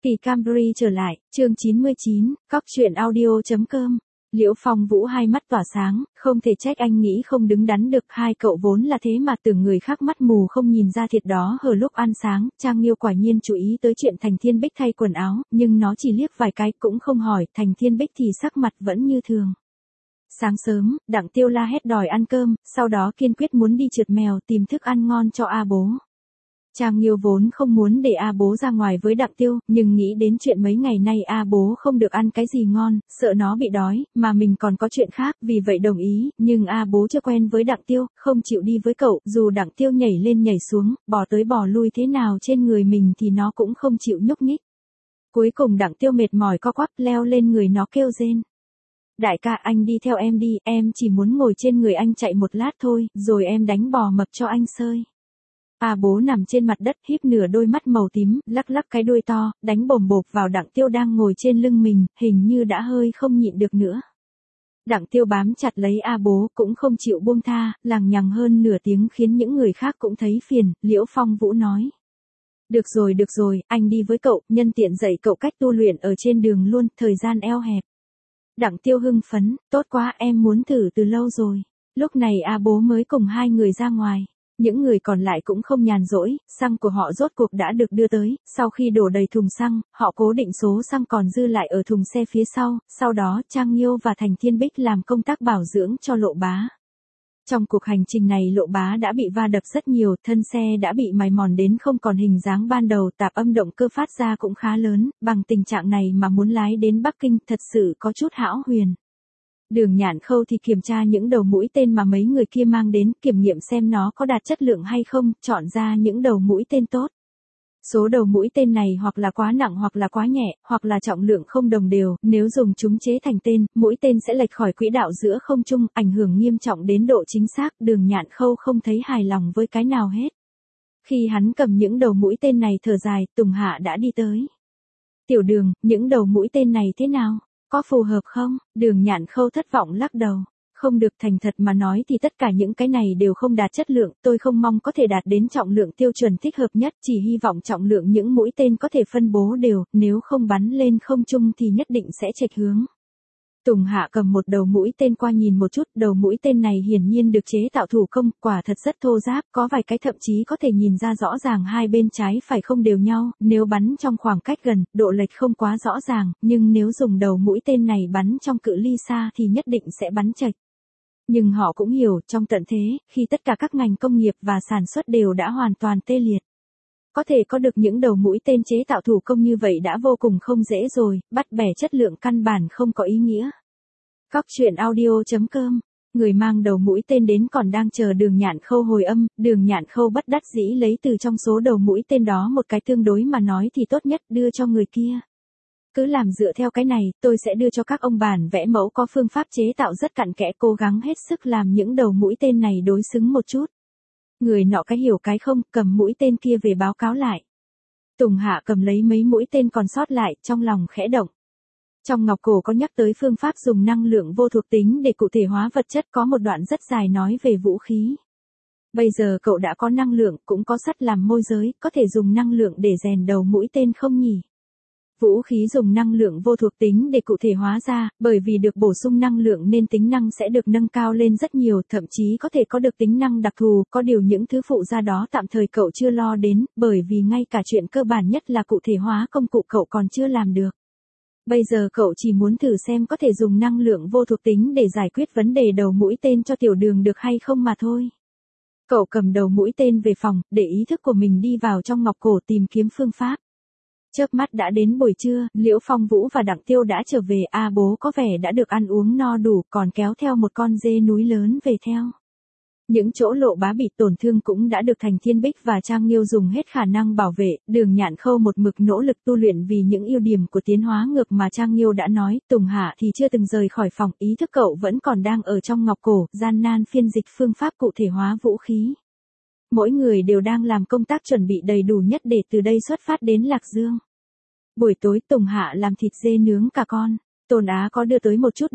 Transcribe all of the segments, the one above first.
Kỳ Camry trở lại, chương 99, Cóc truyện audio.com. Liễu Phong Vũ hai mắt tỏa sáng, không thể trách anh nghĩ không đứng đắn được, hai cậu vốn là thế mà tưởng người khác mắt mù không nhìn ra thiệt đó. Ở lúc ăn sáng, Trang Nghiêu quả nhiên chú ý tới chuyện Thành Thiên Bích thay quần áo, nhưng nó chỉ liếc vài cái cũng không hỏi, Thành Thiên Bích thì sắc mặt vẫn như thường. Sáng sớm, Đặng Tiêu la hét đòi ăn cơm, sau đó kiên quyết muốn đi trượt mèo tìm thức ăn ngon cho A Bố. Trang Nghiêu vốn không muốn để A Bố ra ngoài với Đặng Tiêu, nhưng nghĩ đến chuyện mấy ngày nay A Bố không được ăn cái gì ngon, sợ nó bị đói, mà mình còn có chuyện khác, vì vậy đồng ý, nhưng A Bố chưa quen với Đặng Tiêu, không chịu đi với cậu, dù Đặng Tiêu nhảy lên nhảy xuống, bò tới bò lui thế nào trên người mình thì nó cũng không chịu nhúc nhích. Cuối cùng Đặng Tiêu mệt mỏi co quắp leo lên người nó kêu rên. Đại ca, anh đi theo em đi, em chỉ muốn ngồi trên người anh chạy một lát thôi, rồi em đánh bò mập cho anh sơi. A Bố nằm trên mặt đất híp nửa đôi mắt màu tím, lắc lắc cái đuôi to, đánh bồm bộp vào Đặng Tiêu đang ngồi trên lưng mình, hình như đã hơi không nhịn được nữa. Đặng Tiêu bám chặt lấy A Bố cũng không chịu buông tha, lằng nhằng hơn nửa tiếng khiến những người khác cũng thấy phiền. Liễu Phong Vũ nói. Được rồi, anh đi với cậu, nhân tiện dạy cậu cách tu luyện ở trên đường luôn, thời gian eo hẹp. Đặng Tiêu hưng phấn, tốt quá, em muốn thử từ lâu rồi. Lúc này A Bố mới cùng hai người ra ngoài. Những người còn lại cũng không nhàn rỗi, xăng của họ rốt cuộc đã được đưa tới, sau khi đổ đầy thùng xăng, họ cố định số xăng còn dư lại ở thùng xe phía sau đó Trang Nghiêu và Thành Thiên Bích làm công tác bảo dưỡng cho Lộ Bá. Trong cuộc hành trình này Lộ Bá đã bị va đập rất nhiều, thân xe đã bị mài mòn đến không còn hình dáng ban đầu, tạp âm động cơ phát ra cũng khá lớn, bằng tình trạng này mà muốn lái đến Bắc Kinh thật sự có chút hão huyền. Đường Nhạn Khâu thì kiểm tra những đầu mũi tên mà mấy người kia mang đến, kiểm nghiệm xem nó có đạt chất lượng hay không, chọn ra những đầu mũi tên tốt. Số đầu mũi tên này hoặc là quá nặng hoặc là quá nhẹ, hoặc là trọng lượng không đồng đều, nếu dùng chúng chế thành tên, mũi tên sẽ lệch khỏi quỹ đạo giữa không trung, ảnh hưởng nghiêm trọng đến độ chính xác. Đường Nhạn Khâu không thấy hài lòng với cái nào hết. Khi hắn cầm những đầu mũi tên này thở dài, Tùng Hạ đã đi tới. Tiểu Đường, những đầu mũi tên này thế nào? Có phù hợp không? Đường Nhạn Khâu thất vọng lắc đầu. Không được, thành thật mà nói thì tất cả những cái này đều không đạt chất lượng, tôi không mong có thể đạt đến trọng lượng tiêu chuẩn thích hợp nhất, chỉ hy vọng trọng lượng những mũi tên có thể phân bố đều, nếu không bắn lên không trung thì nhất định sẽ chệch hướng. Tùng Hạ cầm một đầu mũi tên qua nhìn một chút, đầu mũi tên này hiển nhiên được chế tạo thủ công, quả thật rất thô ráp, có vài cái thậm chí có thể nhìn ra rõ ràng hai bên trái phải không đều nhau, nếu bắn trong khoảng cách gần, độ lệch không quá rõ ràng, nhưng nếu dùng đầu mũi tên này bắn trong cự ly xa thì nhất định sẽ bắn chệch. Nhưng họ cũng hiểu, trong tận thế, khi tất cả các ngành công nghiệp và sản xuất đều đã hoàn toàn tê liệt. Có thể có được những đầu mũi tên chế tạo thủ công như vậy đã vô cùng không dễ rồi, bắt bẻ chất lượng căn bản không có ý nghĩa. Cóc truyện audio.com. Người mang đầu mũi tên đến còn đang chờ Đường Nhạn Khâu hồi âm, Đường Nhạn Khâu bất đắc dĩ lấy từ trong số đầu mũi tên đó một cái tương đối mà nói thì tốt nhất đưa cho người kia. Cứ làm dựa theo cái này, tôi sẽ đưa cho các ông bản vẽ mẫu có phương pháp chế tạo rất cặn kẽ, cố gắng hết sức làm những đầu mũi tên này đối xứng một chút. Người nọ cái hiểu cái không, cầm mũi tên kia về báo cáo lại. Tùng Hạ cầm lấy mấy mũi tên còn sót lại, trong lòng khẽ động. Trong ngọc cổ có nhắc tới phương pháp dùng năng lượng vô thuộc tính để cụ thể hóa vật chất, có một đoạn rất dài nói về vũ khí. Bây giờ cậu đã có năng lượng, cũng có sắt làm môi giới, có thể dùng năng lượng để rèn đầu mũi tên không nhỉ? Vũ khí dùng năng lượng vô thuộc tính để cụ thể hóa ra, bởi vì được bổ sung năng lượng nên tính năng sẽ được nâng cao lên rất nhiều, thậm chí có thể có được tính năng đặc thù, có điều những thứ phụ ra đó tạm thời cậu chưa lo đến, bởi vì ngay cả chuyện cơ bản nhất là cụ thể hóa công cụ cậu còn chưa làm được. Bây giờ cậu chỉ muốn thử xem có thể dùng năng lượng vô thuộc tính để giải quyết vấn đề đầu mũi tên cho Tiểu Đường được hay không mà thôi. Cậu cầm đầu mũi tên về phòng, để ý thức của mình đi vào trong ngọc cổ tìm kiếm phương pháp. Chớp mắt đã đến buổi trưa, Liễu Phong Vũ và Đặng Tiêu đã trở về, A Bố có vẻ đã được ăn uống no đủ, còn kéo theo một con dê núi lớn về theo. Những chỗ Lộ Bá bị tổn thương cũng đã được Thành Thiên Bích và Trang Nghiêu dùng hết khả năng bảo vệ, Đường Nhạn Khâu một mực nỗ lực tu luyện vì những ưu điểm của tiến hóa ngược mà Trang Nghiêu đã nói, Tùng Hạ thì chưa từng rời khỏi phòng, ý thức cậu vẫn còn đang ở trong ngọc cổ, gian nan phiên dịch phương pháp cụ thể hóa vũ khí. Mỗi người đều đang làm công tác chuẩn bị đầy đủ nhất để từ đây xuất phát đến Lạc Dương. Buổi tối Tùng Hạ làm thịt dê nướng cả con. Tôn Á có đưa tới một chút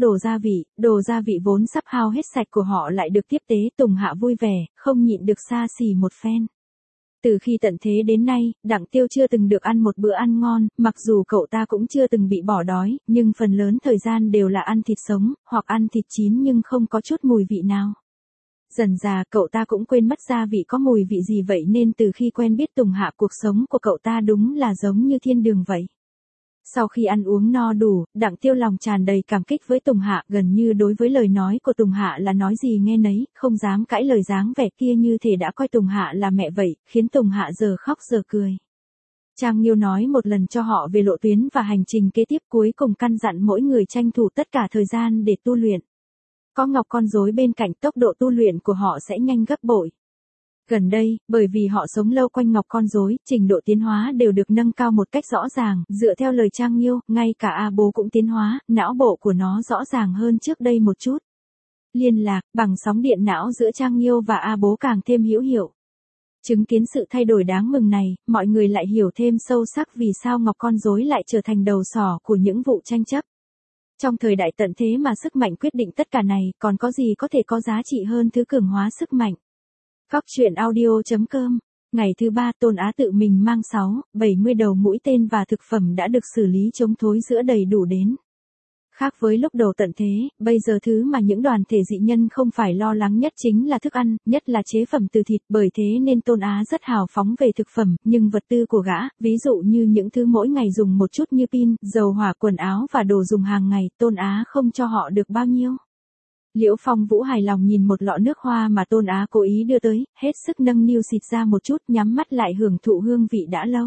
đồ gia vị vốn sắp hao hết sạch của họ lại được tiếp tế, Tùng Hạ vui vẻ, không nhịn được xa xỉ một phen. Từ khi tận thế đến nay, Đặng Tiêu chưa từng được ăn một bữa ăn ngon, mặc dù cậu ta cũng chưa từng bị bỏ đói, nhưng phần lớn thời gian đều là ăn thịt sống, hoặc ăn thịt chín nhưng không có chút mùi vị nào. Dần dà cậu ta cũng quên mất gia vị có mùi vị gì vậy nên từ khi quen biết Tùng Hạ cuộc sống của cậu ta đúng là giống như thiên đường vậy. Sau khi ăn uống no đủ, Đặng Tiêu lòng tràn đầy cảm kích với Tùng Hạ, gần như đối với lời nói của Tùng Hạ là nói gì nghe nấy, không dám cãi lời, dáng vẻ kia như thể đã coi Tùng Hạ là mẹ vậy, khiến Tùng Hạ giờ khóc giờ cười. Trang Nghiêu nói một lần cho họ về lộ tuyến và hành trình kế tiếp, cuối cùng căn dặn mỗi người tranh thủ tất cả thời gian để tu luyện. Có ngọc con rối bên cạnh, tốc độ tu luyện của họ sẽ nhanh gấp bội. Gần đây, bởi vì họ sống lâu quanh ngọc con rối, trình độ tiến hóa đều được nâng cao một cách rõ ràng, dựa theo lời Trang Nghiêu, ngay cả A Bố cũng tiến hóa, não bộ của nó rõ ràng hơn trước đây một chút. Liên lạc, bằng sóng điện não giữa Trang Nghiêu và A Bố càng thêm hữu hiệu. Chứng kiến sự thay đổi đáng mừng này, mọi người lại hiểu thêm sâu sắc vì sao ngọc con rối lại trở thành đầu sỏ của những vụ tranh chấp. Trong thời đại tận thế mà sức mạnh quyết định tất cả này, còn có gì có thể có giá trị hơn thứ cường hóa sức mạnh. Góc truyện audio.com. Ngày thứ 3, Tôn Á tự mình mang 70 đầu mũi tên và thực phẩm đã được xử lý chống thối giữa đầy đủ đến. Khác với lúc đầu tận thế, bây giờ thứ mà những đoàn thể dị nhân không phải lo lắng nhất chính là thức ăn, nhất là chế phẩm từ thịt, bởi thế nên Tôn Á rất hào phóng về thực phẩm, nhưng vật tư của gã, ví dụ như những thứ mỗi ngày dùng một chút như pin, dầu hỏa, quần áo và đồ dùng hàng ngày, Tôn Á không cho họ được bao nhiêu. Liễu Phong Vũ hài lòng nhìn một lọ nước hoa mà Tôn Á cố ý đưa tới, hết sức nâng niu xịt ra một chút, nhắm mắt lại hưởng thụ hương vị đã lâu.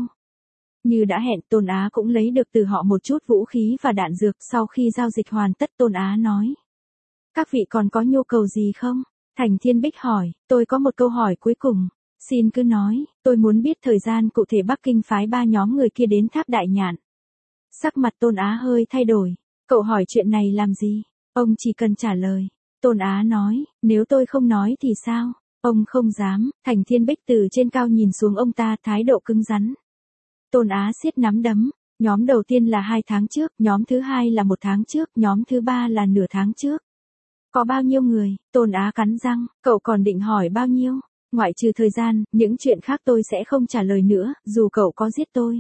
Như đã hẹn, Tôn Á cũng lấy được từ họ một chút vũ khí và đạn dược. Sau khi giao dịch hoàn tất, Tôn Á nói: các vị còn có nhu cầu gì không? Thành Thiên Bích hỏi: tôi có một câu hỏi cuối cùng. Xin cứ nói, tôi muốn biết thời gian cụ thể Bắc Kinh phái 3 nhóm người kia đến Tháp Đại Nhạn. Sắc mặt Tôn Á hơi thay đổi. Cậu hỏi chuyện này làm gì? Ông chỉ cần trả lời. Tôn Á nói: nếu tôi không nói thì sao? Ông không dám. Thành Thiên Bích từ trên cao nhìn xuống ông ta, thái độ cứng rắn. Tôn Á siết nắm đấm. Nhóm đầu tiên là 2 tháng trước, nhóm thứ 2 là 1 tháng trước, nhóm thứ 3 là nửa tháng trước. Có bao nhiêu người? Tôn Á cắn răng. Cậu còn định hỏi bao nhiêu? Ngoại trừ thời gian, những chuyện khác tôi sẽ không trả lời nữa, dù cậu có giết tôi.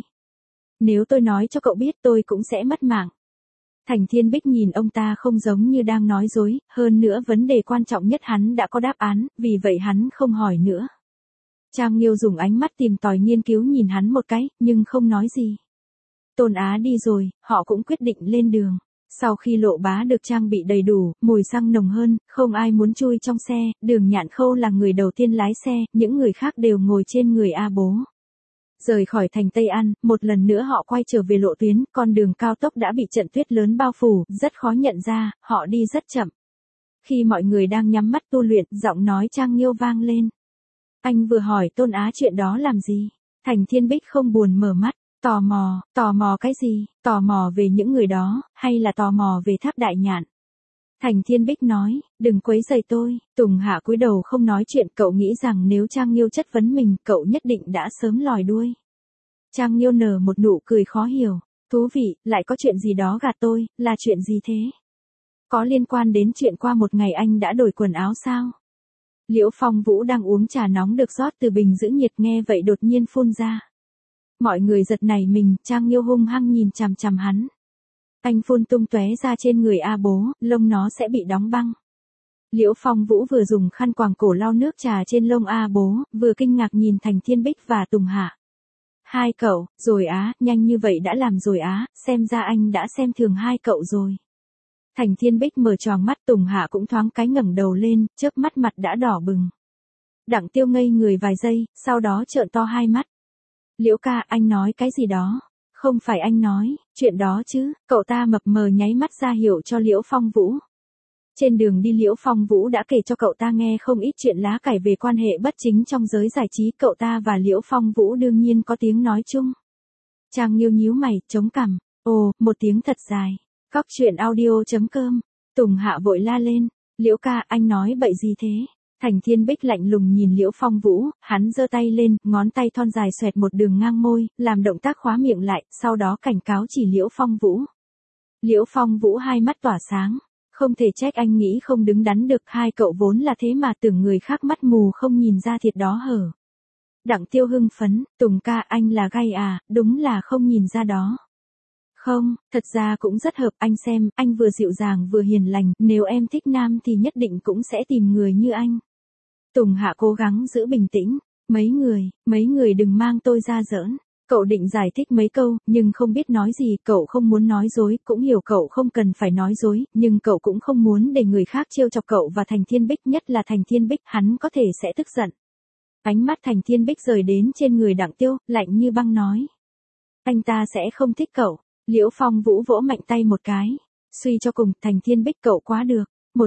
Nếu tôi nói cho cậu biết tôi cũng sẽ mất mạng. Thành Thiên Bích nhìn ông ta không giống như đang nói dối, hơn nữa vấn đề quan trọng nhất hắn đã có đáp án, vì vậy hắn không hỏi nữa. Trang Nghiêu dùng ánh mắt tìm tòi nghiên cứu nhìn hắn một cái, nhưng không nói gì. Tôn Á đi rồi, họ cũng quyết định lên đường. Sau khi Lộ Bá được trang bị đầy đủ, mùi xăng nồng hơn, không ai muốn chui trong xe, Đường Nhạn Khâu là người đầu tiên lái xe, những người khác đều ngồi trên người A Bố. Rời khỏi thành Tây An, một lần nữa họ quay trở về lộ tuyến, con đường cao tốc đã bị trận tuyết lớn bao phủ, rất khó nhận ra, họ đi rất chậm. Khi mọi người đang nhắm mắt tu luyện, giọng nói Trang Nghiêu vang lên. Anh vừa hỏi Tôn Á chuyện đó làm gì? Thành Thiên Bích không buồn mở mắt. Tò mò cái gì? Tò mò về những người đó, hay là tò mò về Tháp Đại Nhạn? Thành Thiên Bích nói, đừng quấy rầy tôi. Tùng Hạ cúi đầu không nói chuyện, cậu nghĩ rằng nếu Trang Nghiêu chất vấn mình, cậu nhất định đã sớm lòi đuôi. Trang Nghiêu nở một nụ cười khó hiểu. Thú vị, lại có chuyện gì đó gạt tôi, là chuyện gì thế? Có liên quan đến chuyện qua một ngày anh đã đổi quần áo sao? Liễu Phong Vũ đang uống trà nóng được rót từ bình giữ nhiệt, nghe vậy đột nhiên phun ra. Mọi người giật nảy mình, Trang Nghiêu hung hăng nhìn chằm chằm hắn. Anh phun tung tóe ra trên người A Bố, lông nó sẽ bị đóng băng. Liễu Phong Vũ vừa dùng khăn quàng cổ lau nước trà trên lông A Bố, vừa kinh ngạc nhìn Thành Thiên Bích và Tùng Hạ. Hai cậu, rồi á, nhanh như vậy đã làm rồi á, xem ra anh đã xem thường hai cậu rồi. Thành Thiên Bích mở tròn mắt, Tùng Hạ cũng thoáng cái ngẩng đầu lên, chớp mắt mặt đã đỏ bừng. Đặng Tiêu ngây người vài giây, sau đó trợn to hai mắt. Liễu ca, anh nói cái gì đó? Không phải anh nói, chuyện đó chứ, cậu ta mập mờ nháy mắt ra hiệu cho Liễu Phong Vũ. Trên đường đi Liễu Phong Vũ đã kể cho cậu ta nghe không ít chuyện lá cải về quan hệ bất chính trong giới giải trí, cậu ta và Liễu Phong Vũ đương nhiên có tiếng nói chung. Trang Nghiêu nhíu mày, chống cằm, ồ, một tiếng thật dài. Góc truyện audio.com. Tùng Hạ vội la lên, Liễu ca, anh nói bậy gì thế? Thành Thiên Bích lạnh lùng nhìn Liễu Phong Vũ, hắn giơ tay lên, ngón tay thon dài xoẹt một đường ngang môi, làm động tác khóa miệng lại, sau đó cảnh cáo chỉ Liễu Phong Vũ. Liễu Phong Vũ hai mắt tỏa sáng, không thể trách anh nghĩ không đứng đắn được, hai cậu vốn là thế mà, tưởng người khác mắt mù không nhìn ra thiệt đó hở. Đặng Tiêu hưng phấn, Tùng ca anh là gay à, đúng là không nhìn ra đó. Không, thật ra cũng rất hợp, anh xem, anh vừa dịu dàng vừa hiền lành, nếu em thích nam thì nhất định cũng sẽ tìm người như anh. Tùng Hạ cố gắng giữ bình tĩnh, mấy người đừng mang tôi ra giỡn. Cậu định giải thích mấy câu, nhưng không biết nói gì, cậu không muốn nói dối, cũng hiểu cậu không cần phải nói dối, nhưng cậu cũng không muốn để người khác trêu chọc cậu và Thành Thiên Bích, nhất là Thành Thiên Bích, hắn có thể sẽ tức giận. Ánh mắt Thành Thiên Bích rời đến trên người Đặng Tiêu, lạnh như băng nói. Anh ta sẽ không thích cậu. Liễu Phong Vũ vỗ mạnh tay một cái. Suy cho cùng, Thành Thiên Bích cậu quá được.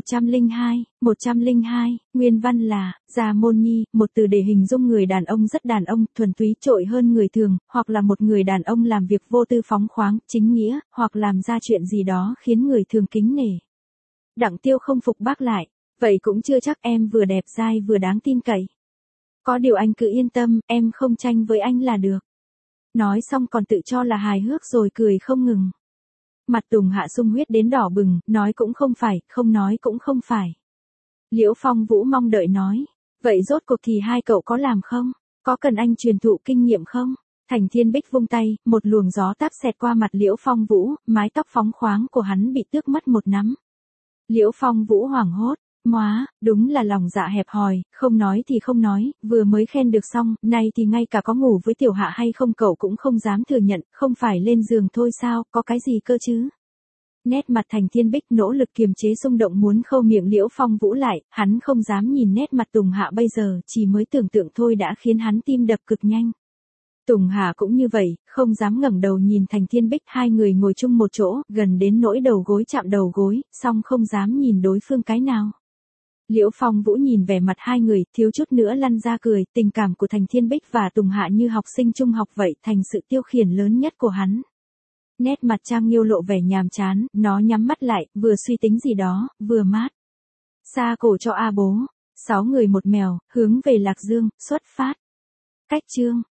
102, nguyên văn là, Gia Môn Nhi, một từ để hình dung người đàn ông rất đàn ông, thuần túy trội hơn người thường, hoặc là một người đàn ông làm việc vô tư phóng khoáng, chính nghĩa, hoặc làm ra chuyện gì đó khiến người thường kính nể. Đặng Tiêu không phục bác lại, vậy cũng chưa chắc, em vừa đẹp dai vừa đáng tin cậy. Có điều anh cứ yên tâm, em không tranh với anh là được. Nói xong còn tự cho là hài hước rồi cười không ngừng. Mặt Tùng Hạ sung huyết đến đỏ bừng, nói cũng không phải, không nói cũng không phải. Liễu Phong Vũ mong đợi nói, vậy rốt cuộc thì hai cậu có làm không? Có cần anh truyền thụ kinh nghiệm không? Thành Thiên Bích vung tay, một luồng gió táp xẹt qua mặt Liễu Phong Vũ, mái tóc phóng khoáng của hắn bị tước mất một nắm. Liễu Phong Vũ hoảng hốt. Móa, đúng là lòng dạ hẹp hòi, không nói thì không nói, vừa mới khen được xong, nay thì ngay cả có ngủ với Tiểu Hạ hay không cậu cũng không dám thừa nhận, không phải lên giường thôi sao, có cái gì cơ chứ? Nét mặt Thành Thiên Bích nỗ lực kiềm chế xung động muốn khâu miệng Liễu Phong Vũ lại, hắn không dám nhìn nét mặt Tùng Hạ bây giờ, chỉ mới tưởng tượng thôi đã khiến hắn tim đập cực nhanh. Tùng Hạ cũng như vậy, không dám ngẩng đầu nhìn Thành Thiên Bích, hai người ngồi chung một chỗ, gần đến nỗi đầu gối chạm đầu gối, song không dám nhìn đối phương cái nào. Liễu Phong Vũ nhìn vẻ mặt hai người, thiếu chút nữa lăn ra cười, tình cảm của Thành Thiên Bích và Tùng Hạ như học sinh trung học vậy, thành sự tiêu khiển lớn nhất của hắn. Nét mặt Trang Nghiêu lộ vẻ nhàm chán, nó nhắm mắt lại, vừa suy tính gì đó, vừa mát. Xa cổ cho A bố, 6 người một mèo, hướng về Lạc Dương, xuất phát. Cách chương